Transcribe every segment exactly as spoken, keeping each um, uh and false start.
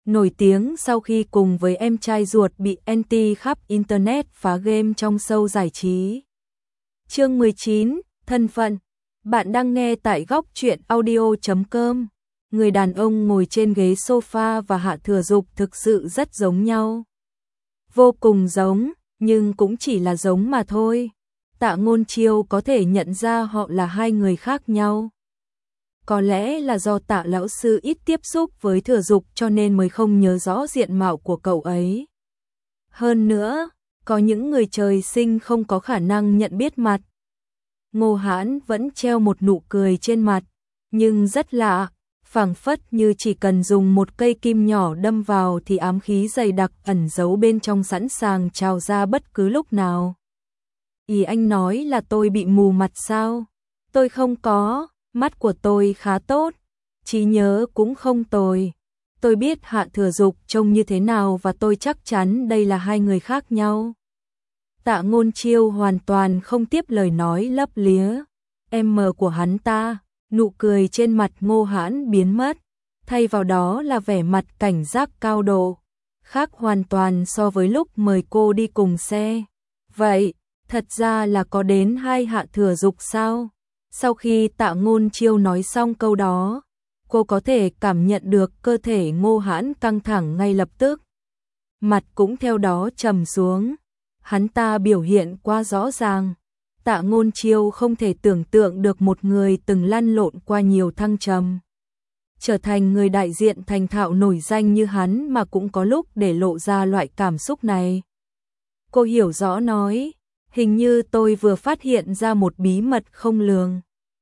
nổi tiếng sau khi cùng với em trai ruột bị anti khắp internet phá game trong show giải trí. Chương mười chín, thân phận. Bạn đang nghe tại góc truyện audio chấm com. Người đàn ông ngồi trên ghế sofa và Hạ Thừa Dục thực sự rất giống nhau. Vô cùng giống, nhưng cũng chỉ là giống mà thôi. Tạ Ngôn Chiêu có thể nhận ra họ là hai người khác nhau. Có lẽ là do Tạ lão sư ít tiếp xúc với Thừa Dục cho nên mới không nhớ rõ diện mạo của cậu ấy. Hơn nữa, có những người trời sinh không có khả năng nhận biết mặt. Ngô Hãn vẫn treo một nụ cười trên mặt, nhưng rất lạ, phảng phất như chỉ cần dùng một cây kim nhỏ đâm vào thì ám khí dày đặc ẩn giấu bên trong sẵn sàng trào ra bất cứ lúc nào. Ý anh nói là tôi bị mù mặt sao? Tôi không có, mắt của tôi khá tốt, trí nhớ cũng không tồi. Tôi biết Hạ Thừa Dục trông như thế nào và tôi chắc chắn đây là hai người khác nhau. Tạ Ngôn Chiêu hoàn toàn không tiếp lời nói lấp lía. Em mờ của hắn ta, nụ cười trên mặt Ngô Hãn biến mất, thay vào đó là vẻ mặt cảnh giác cao độ, khác hoàn toàn so với lúc mời cô đi cùng xe. Vậy, thật ra là có đến hai Hạ Thừa Dục sao? Sau khi Tạ Ngôn Chiêu nói xong câu đó, cô có thể cảm nhận được cơ thể Ngô Hãn căng thẳng ngay lập tức. Mặt cũng theo đó trầm xuống. Hắn ta biểu hiện quá rõ ràng. Tạ Ngôn Chiêu không thể tưởng tượng được một người từng lăn lộn qua nhiều thăng trầm, trở thành người đại diện thành thạo nổi danh như hắn mà cũng có lúc để lộ ra loại cảm xúc này. Cô hiểu rõ nói, hình như tôi vừa phát hiện ra một bí mật không lường.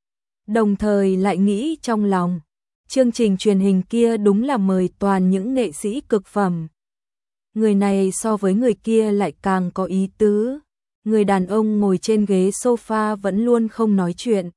Đồng thời lại nghĩ trong lòng, chương trình truyền hình kia đúng là mời toàn những nghệ sĩ cực phẩm. Người này so với người kia lại càng có ý tứ. Người đàn ông ngồi trên ghế sofa vẫn luôn không nói chuyện,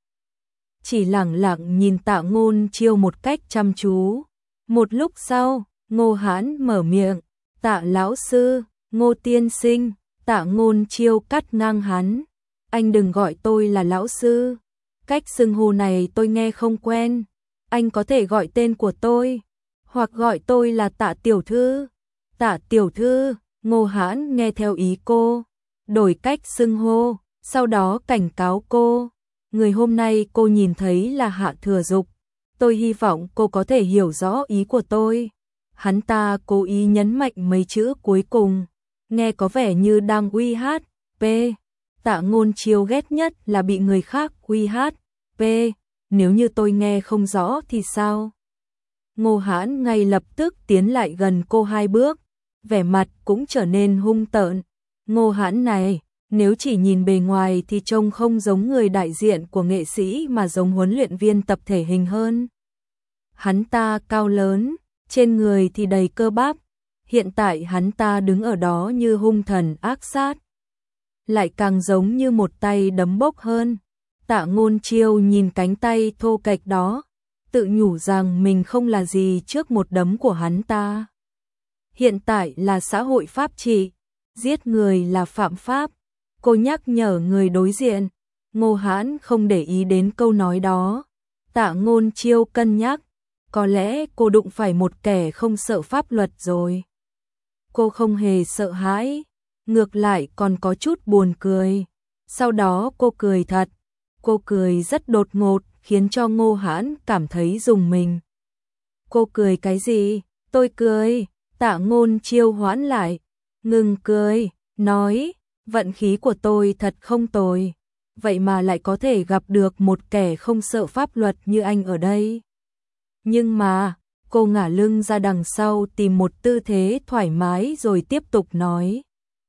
chỉ lẳng lặng nhìn Tạ Ngôn Chiêu một cách chăm chú. Một lúc sau, Ngô Hãn mở miệng, Tạ lão sư, Ngô tiên sinh. Tạ Ngôn Chiêu cắt ngang hắn, anh đừng gọi tôi là lão sư, cách xưng hô này tôi nghe không quen, anh có thể gọi tên của tôi, hoặc gọi tôi là Tạ tiểu thư. Tạ tiểu thư. Ngô Hãn nghe theo ý cô, đổi cách xưng hô, sau đó cảnh cáo cô, người hôm nay cô nhìn thấy là Hạ Thừa Dục, tôi hy vọng cô có thể hiểu rõ ý của tôi. Hắn ta cố ý nhấn mạnh mấy chữ cuối cùng, nghe có vẻ như đang uy hát, p. Tạ Ngôn Chiêu ghét nhất là bị người khác uy hát, p. Nếu như tôi nghe không rõ thì sao? Ngô Hãn ngay lập tức tiến lại gần cô hai bước, vẻ mặt cũng trở nên hung tợn. Ngô Hãn này, nếu chỉ nhìn bề ngoài thì trông không giống người đại diện của nghệ sĩ mà giống huấn luyện viên tập thể hình hơn. Hắn ta cao lớn, trên người thì đầy cơ bắp, hiện tại hắn ta đứng ở đó như hung thần ác sát, lại càng giống như một tay đấm bốc hơn. Tạ Ngôn Chiêu nhìn cánh tay thô kệch đó, tự nhủ rằng mình không là gì trước một đấm của hắn ta. Hiện tại là xã hội pháp trị, giết người là phạm pháp. Cô nhắc nhở người đối diện. Ngô Hãn không để ý đến câu nói đó. Tạ Ngôn Chiêu cân nhắc, có lẽ cô đụng phải một kẻ không sợ pháp luật rồi. Cô không hề sợ hãi, ngược lại còn có chút buồn cười. Sau đó cô cười thật. Cô cười rất đột ngột, khiến cho Ngô Hãn cảm thấy rùng mình. Cô cười cái gì? Tôi cười. Tạ Ngôn Chiêu hoãn lại, ngừng cười, nói, vận khí của tôi thật không tồi, vậy mà lại có thể gặp được một kẻ không sợ pháp luật như anh ở đây. Nhưng mà, cô ngả lưng ra đằng sau tìm một tư thế thoải mái rồi tiếp tục nói.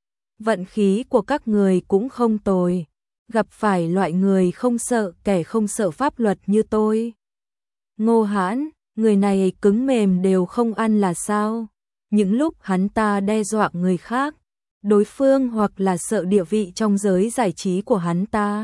Vận khí của các người cũng không tồi, gặp phải loại người không sợ kẻ không sợ pháp luật như tôi. Ngô Hãn, người này cứng mềm đều không ăn là sao? Những lúc hắn ta đe dọa người khác, đối phương hoặc là sợ địa vị trong giới giải trí của hắn ta,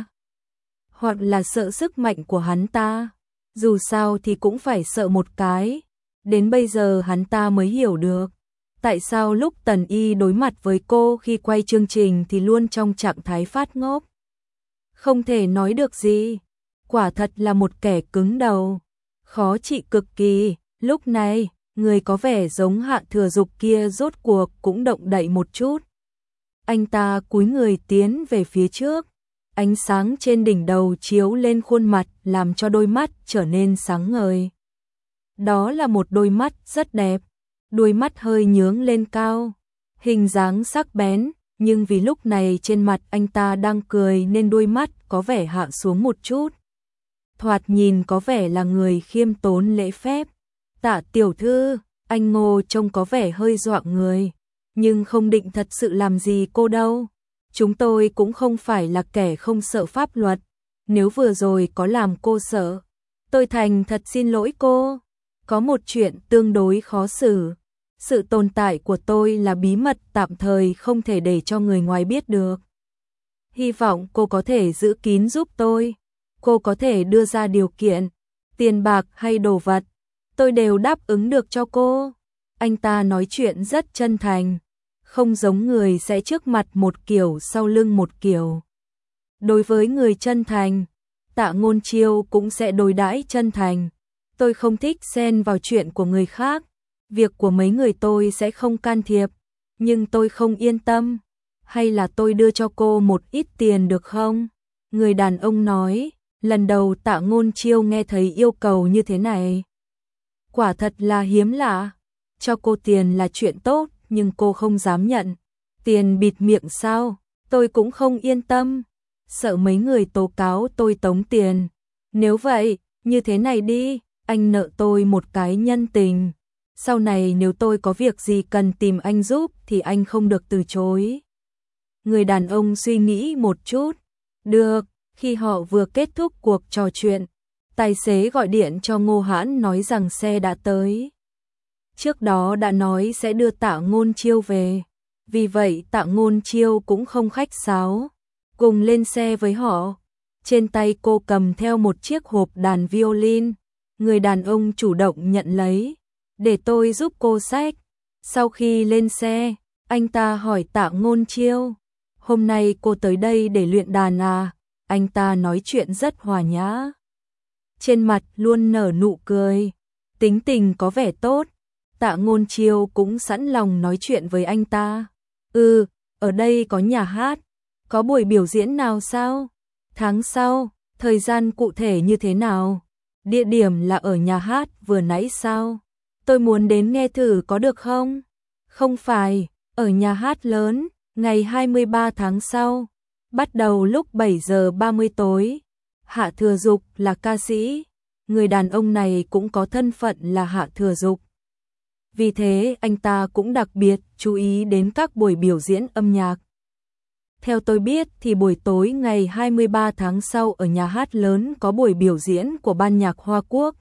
hoặc là sợ sức mạnh của hắn ta, dù sao thì cũng phải sợ một cái. Đến bây giờ hắn ta mới hiểu được, tại sao lúc Tần Y đối mặt với cô khi quay chương trình thì luôn trong trạng thái phát ngốc. Không thể nói được gì, quả thật là một kẻ cứng đầu, khó trị cực kỳ. Lúc này, người có vẻ giống Hạ Thừa Dục kia rốt cuộc cũng động đậy một chút. Anh ta cúi người tiến về phía trước, ánh sáng trên đỉnh đầu chiếu lên khuôn mặt làm cho đôi mắt trở nên sáng ngời. Đó là một đôi mắt rất đẹp, đôi mắt hơi nhướng lên cao, hình dáng sắc bén, nhưng vì lúc này trên mặt anh ta đang cười nên đôi mắt có vẻ hạ xuống một chút. Thoạt nhìn có vẻ là người khiêm tốn lễ phép. Tạ tiểu thư, anh Ngô trông có vẻ hơi dọa người, nhưng không định thật sự làm gì cô đâu. Chúng tôi cũng không phải là kẻ không sợ pháp luật, nếu vừa rồi có làm cô sợ, tôi thành thật xin lỗi cô. Có một chuyện tương đối khó xử. Sự tồn tại của tôi là bí mật tạm thời không thể để cho người ngoài biết được. Hy vọng cô có thể giữ kín giúp tôi. Cô có thể đưa ra điều kiện, tiền bạc hay đồ vật, tôi đều đáp ứng được cho cô. Anh ta nói chuyện rất chân thành, không giống người sẽ trước mặt một kiểu sau lưng một kiểu. Đối với người chân thành, Tạ Ngôn Chiêu cũng sẽ đối đãi chân thành. Tôi không thích xen vào chuyện của người khác, việc của mấy người tôi sẽ không can thiệp, nhưng tôi không yên tâm. Hay là tôi đưa cho cô một ít tiền được không? Người đàn ông nói, lần đầu Tạ Ngôn Chiêu nghe thấy yêu cầu như thế này. Quả thật là hiếm lạ, cho cô tiền là chuyện tốt, nhưng cô không dám nhận. Tiền bịt miệng sao? Tôi cũng không yên tâm, sợ mấy người tố cáo tôi tống tiền. Nếu vậy, như thế này đi, anh nợ tôi một cái nhân tình. Sau này nếu tôi có việc gì cần tìm anh giúp thì anh không được từ chối. Người đàn ông suy nghĩ một chút. Được. Khi họ vừa kết thúc cuộc trò chuyện, tài xế gọi điện cho Ngô Hãn nói rằng xe đã tới. Trước đó đã nói sẽ đưa Tạ Ngôn Chiêu về, vì vậy Tạ Ngôn Chiêu cũng không khách sáo, cùng lên xe với họ. Trên tay cô cầm theo một chiếc hộp đàn violin, người đàn ông chủ động nhận lấy, để tôi giúp cô xách. Sau khi lên xe, anh ta hỏi Tạ Ngôn Chiêu, hôm nay cô tới đây để luyện đàn à? Anh ta nói chuyện rất hòa nhã, trên mặt luôn nở nụ cười, tính tình có vẻ tốt. Tạ Ngôn Chiêu cũng sẵn lòng nói chuyện với anh ta. Ừ, ở đây có nhà hát, có buổi biểu diễn nào sao? Tháng sau, thời gian cụ thể như thế nào? Địa điểm là ở nhà hát vừa nãy sao? Tôi muốn đến nghe thử có được không? Không phải, ở nhà hát lớn, ngày hai mươi ba tháng sau. Bắt đầu lúc bảy giờ ba mươi tối. Hạ Thừa Dục là ca sĩ, người đàn ông này cũng có thân phận là Hạ Thừa Dục. Vì thế anh ta cũng đặc biệt chú ý đến các buổi biểu diễn âm nhạc. Theo tôi biết thì buổi tối ngày hai mươi ba tháng sau ở nhà hát lớn có buổi biểu diễn của ban nhạc Hoa Quốc.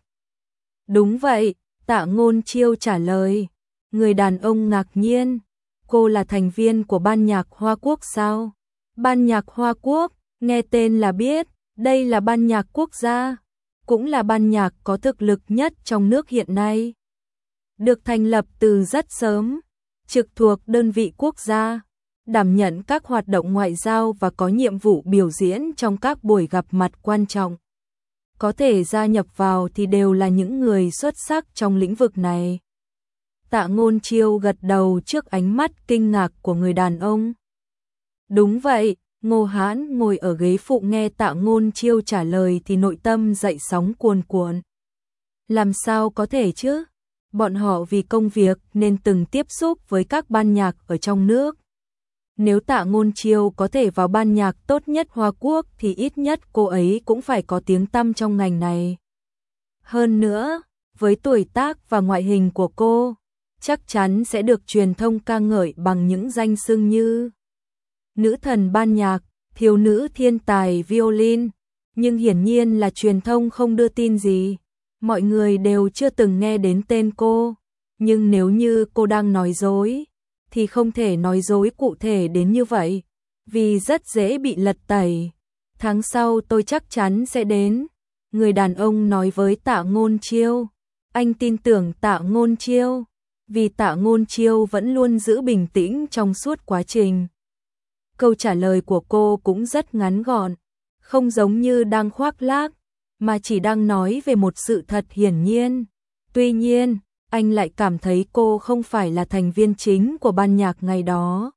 Đúng vậy, Tạ Ngôn Chiêu trả lời. Người đàn ông ngạc nhiên, cô là thành viên của ban nhạc Hoa Quốc sao? Ban nhạc Hoa Quốc, nghe tên là biết, đây là ban nhạc quốc gia, cũng là ban nhạc có thực lực nhất trong nước hiện nay. Được thành lập từ rất sớm, trực thuộc đơn vị quốc gia, đảm nhận các hoạt động ngoại giao và có nhiệm vụ biểu diễn trong các buổi gặp mặt quan trọng. Có thể gia nhập vào thì đều là những người xuất sắc trong lĩnh vực này. Tạ Ngôn Chiêu gật đầu trước ánh mắt kinh ngạc của người đàn ông. Đúng vậy, Ngô Hãn ngồi ở ghế phụ nghe Tạ Ngôn Chiêu trả lời thì nội tâm dậy sóng cuồn cuộn. Làm sao có thể chứ? Bọn họ vì công việc nên từng tiếp xúc với các ban nhạc ở trong nước. Nếu Tạ Ngôn Chiêu có thể vào ban nhạc tốt nhất Hoa Quốc thì ít nhất cô ấy cũng phải có tiếng tăm trong ngành này. Hơn nữa, với tuổi tác và ngoại hình của cô, chắc chắn sẽ được truyền thông ca ngợi bằng những danh xưng như nữ thần ban nhạc, thiếu nữ thiên tài violin. Nhưng hiển nhiên là truyền thông không đưa tin gì. Mọi người đều chưa từng nghe đến tên cô. Nhưng nếu như cô đang nói dối, thì không thể nói dối cụ thể đến như vậy, vì rất dễ bị lật tẩy. Tháng sau tôi chắc chắn sẽ đến. Người đàn ông nói với Tạ Ngôn Chiêu. Anh tin tưởng Tạ Ngôn Chiêu, vì Tạ Ngôn Chiêu vẫn luôn giữ bình tĩnh trong suốt quá trình. Câu trả lời của cô cũng rất ngắn gọn, không giống như đang khoác lác, mà chỉ đang nói về một sự thật hiển nhiên. Tuy nhiên, anh lại cảm thấy cô không phải là thành viên chính của ban nhạc ngày đó.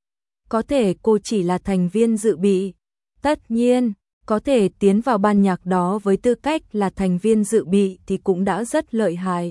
Có thể cô chỉ là thành viên dự bị. Tất nhiên, có thể tiến vào ban nhạc đó với tư cách là thành viên dự bị thì cũng đã rất lợi hại.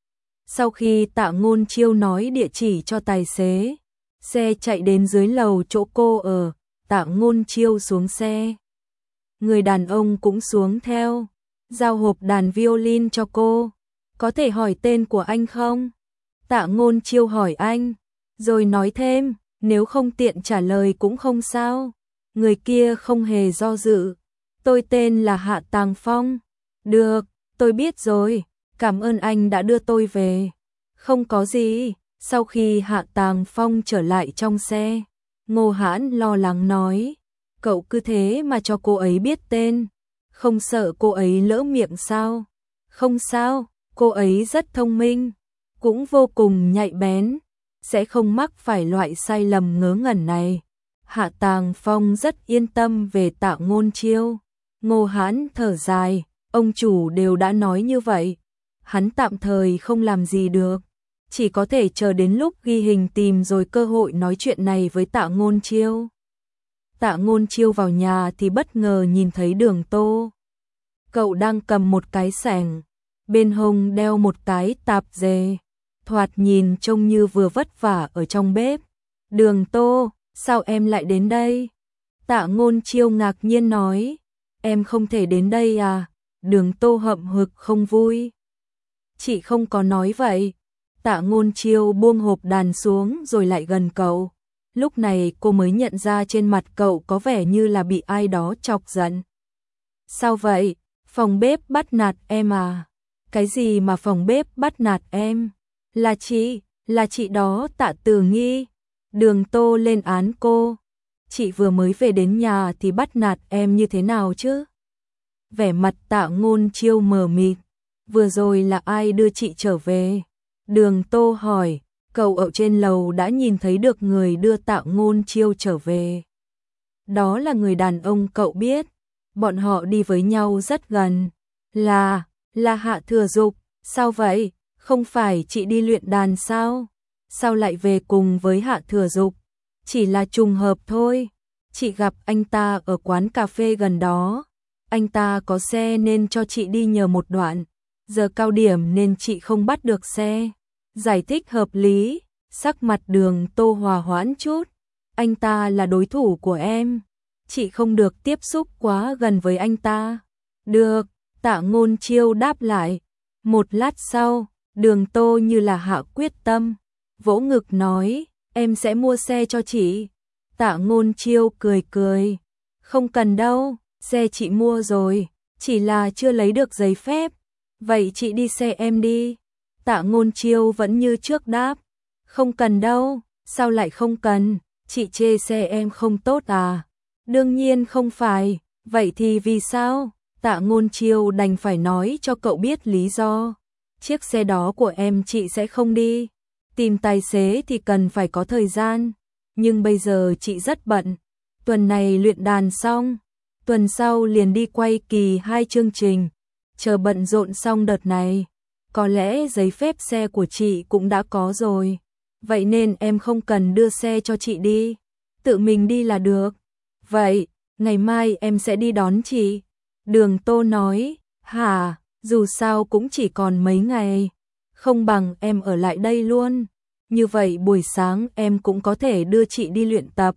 Sau khi Tạ Ngôn Chiêu nói địa chỉ cho tài xế, xe chạy đến dưới lầu chỗ cô ở, Tạ Ngôn Chiêu xuống xe. Người đàn ông cũng xuống theo, giao hộp đàn violin cho cô. Có thể hỏi tên của anh không? Tạ Ngôn Chiêu hỏi anh, rồi nói thêm, nếu không tiện trả lời cũng không sao. Người kia không hề do dự. Tôi tên là Hạ Tàng Phong. Được, tôi biết rồi, cảm ơn anh đã đưa tôi về. Không có gì. Sau khi Hạ Tàng Phong trở lại trong xe, Ngô Hãn lo lắng nói, cậu cứ thế mà cho cô ấy biết tên, không sợ cô ấy lỡ miệng sao? Không sao, cô ấy rất thông minh, cũng vô cùng nhạy bén, sẽ không mắc phải loại sai lầm ngớ ngẩn này. Hạ Tàng Phong rất yên tâm về Tạ Ngôn Chiêu. Ngô Hãn thở dài, ông chủ đều đã nói như vậy, hắn tạm thời không làm gì được, chỉ có thể chờ đến lúc ghi hình tìm rồi cơ hội nói chuyện này với Tạ Ngôn Chiêu. Tạ Ngôn Chiêu vào nhà thì bất ngờ nhìn thấy Đường Tô. Cậu đang cầm một cái xẻng, bên hông đeo một cái tạp dề, thoạt nhìn trông như vừa vất vả ở trong bếp. Đường Tô, sao em lại đến đây? Tạ Ngôn Chiêu ngạc nhiên nói, em không thể đến đây à? Đường Tô hậm hực không vui. Chị không có nói vậy. Tạ Ngôn Chiêu buông hộp đàn xuống rồi lại gần cậu. Lúc này cô mới nhận ra trên mặt cậu có vẻ như là bị ai đó chọc giận. Sao vậy? Phòng bếp bắt nạt em à? Cái gì mà phòng bếp bắt nạt em? Là chị, là chị đó Tạ Từ Nghi. Đường Tô lên án cô. Chị vừa mới về đến nhà thì bắt nạt em như thế nào chứ? Vẻ mặt Tạ Ngôn Chiêu mờ mịt. Vừa rồi là ai đưa chị trở về? Đường Tô hỏi, cậu ở trên lầu đã nhìn thấy được người đưa Tạ Ngôn Chiêu trở về. Đó là người đàn ông cậu biết, bọn họ đi với nhau rất gần. Là, là Hạ Thừa Dục. Sao vậy? Không phải chị đi luyện đàn sao? Sao lại về cùng với Hạ Thừa Dục? Chỉ là trùng hợp thôi. Chị gặp anh ta ở quán cà phê gần đó. Anh ta có xe nên cho chị đi nhờ một đoạn. Giờ cao điểm nên chị không bắt được xe. Giải thích hợp lý, sắc mặt Đường Tô hòa hoãn chút. Anh ta là đối thủ của em. Chị không được tiếp xúc quá gần với anh ta. Được, Tạ Ngôn Chiêu đáp lại. Một lát sau, Đường Tô như là hạ quyết tâm, vỗ ngực nói, em sẽ mua xe cho chị. Tạ Ngôn Chiêu cười cười, không cần đâu, xe chị mua rồi, chỉ là chưa lấy được giấy phép. Vậy chị đi xe em đi. Tạ Ngôn Chiêu vẫn như trước đáp, không cần đâu. Sao lại không cần? Chị chê xe em không tốt à? Đương nhiên không phải. Vậy thì vì sao? Tạ Ngôn Chiêu đành phải nói cho cậu biết lý do. Chiếc xe đó của em chị sẽ không đi. Tìm tài xế thì cần phải có thời gian. Nhưng bây giờ chị rất bận. Tuần này luyện đàn xong, tuần sau liền đi quay kỳ hai chương trình. Chờ bận rộn xong đợt này, có lẽ giấy phép xe của chị cũng đã có rồi. Vậy nên em không cần đưa xe cho chị đi, tự mình đi là được. Vậy, ngày mai em sẽ đi đón chị. Đường Tô nói, hả, dù sao cũng chỉ còn mấy ngày, không bằng em ở lại đây luôn. Như vậy buổi sáng em cũng có thể đưa chị đi luyện tập.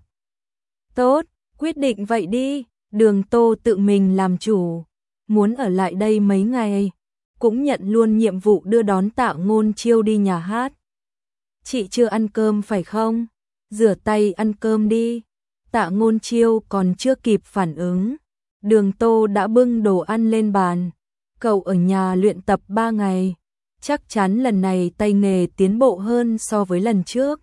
Tốt, quyết định vậy đi. Đường Tô tự mình làm chủ, muốn ở lại đây mấy ngày, cũng nhận luôn nhiệm vụ đưa đón Tạ Ngôn Chiêu đi nhà hát. Chị chưa ăn cơm phải không? Rửa tay ăn cơm đi. Tạ Ngôn Chiêu còn chưa kịp phản ứng, Đường Tô đã bưng đồ ăn lên bàn. Cậu ở nhà luyện tập ba ngày, chắc chắn lần này tay nghề tiến bộ hơn so với lần trước.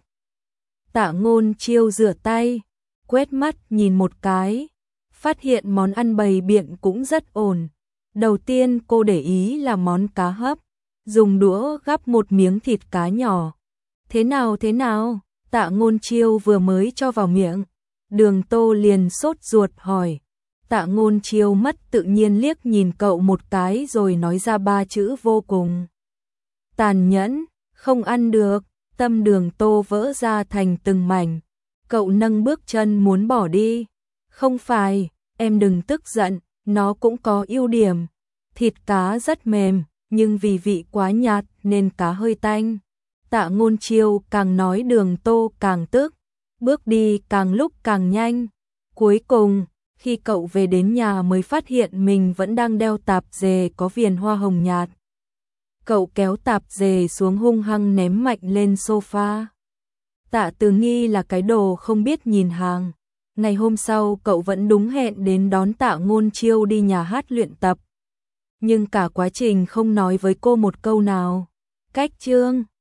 Tạ Ngôn Chiêu rửa tay, quét mắt nhìn một cái, phát hiện món ăn bày biện cũng rất ổn. Đầu tiên cô để ý là món cá hấp, dùng đũa gắp một miếng thịt cá nhỏ. Thế nào thế nào? Tạ Ngôn Chiêu vừa mới cho vào miệng, Đường Tô liền sốt ruột hỏi. Tạ Ngôn Chiêu mất tự nhiên liếc nhìn cậu một cái rồi nói ra ba chữ vô cùng tàn nhẫn. Không ăn được, tâm Đường Tô vỡ ra thành từng mảnh. Cậu nâng bước chân muốn bỏ đi. Không phải, em đừng tức giận, nó cũng có ưu điểm. Thịt cá rất mềm, nhưng vì vị quá nhạt nên cá hơi tanh. Tạ Ngôn Chiêu càng nói Đường Tô càng tức, bước đi càng lúc càng nhanh. Cuối cùng, khi cậu về đến nhà mới phát hiện mình vẫn đang đeo tạp dề có viền hoa hồng nhạt. Cậu kéo tạp dề xuống hung hăng ném mạnh lên sofa. Tạ Từ Nghi là cái đồ không biết nhìn hàng. Ngày hôm sau cậu vẫn đúng hẹn đến đón Tạ Ngôn Chiêu đi nhà hát luyện tập. Nhưng cả quá trình không nói với cô một câu nào. Cách chương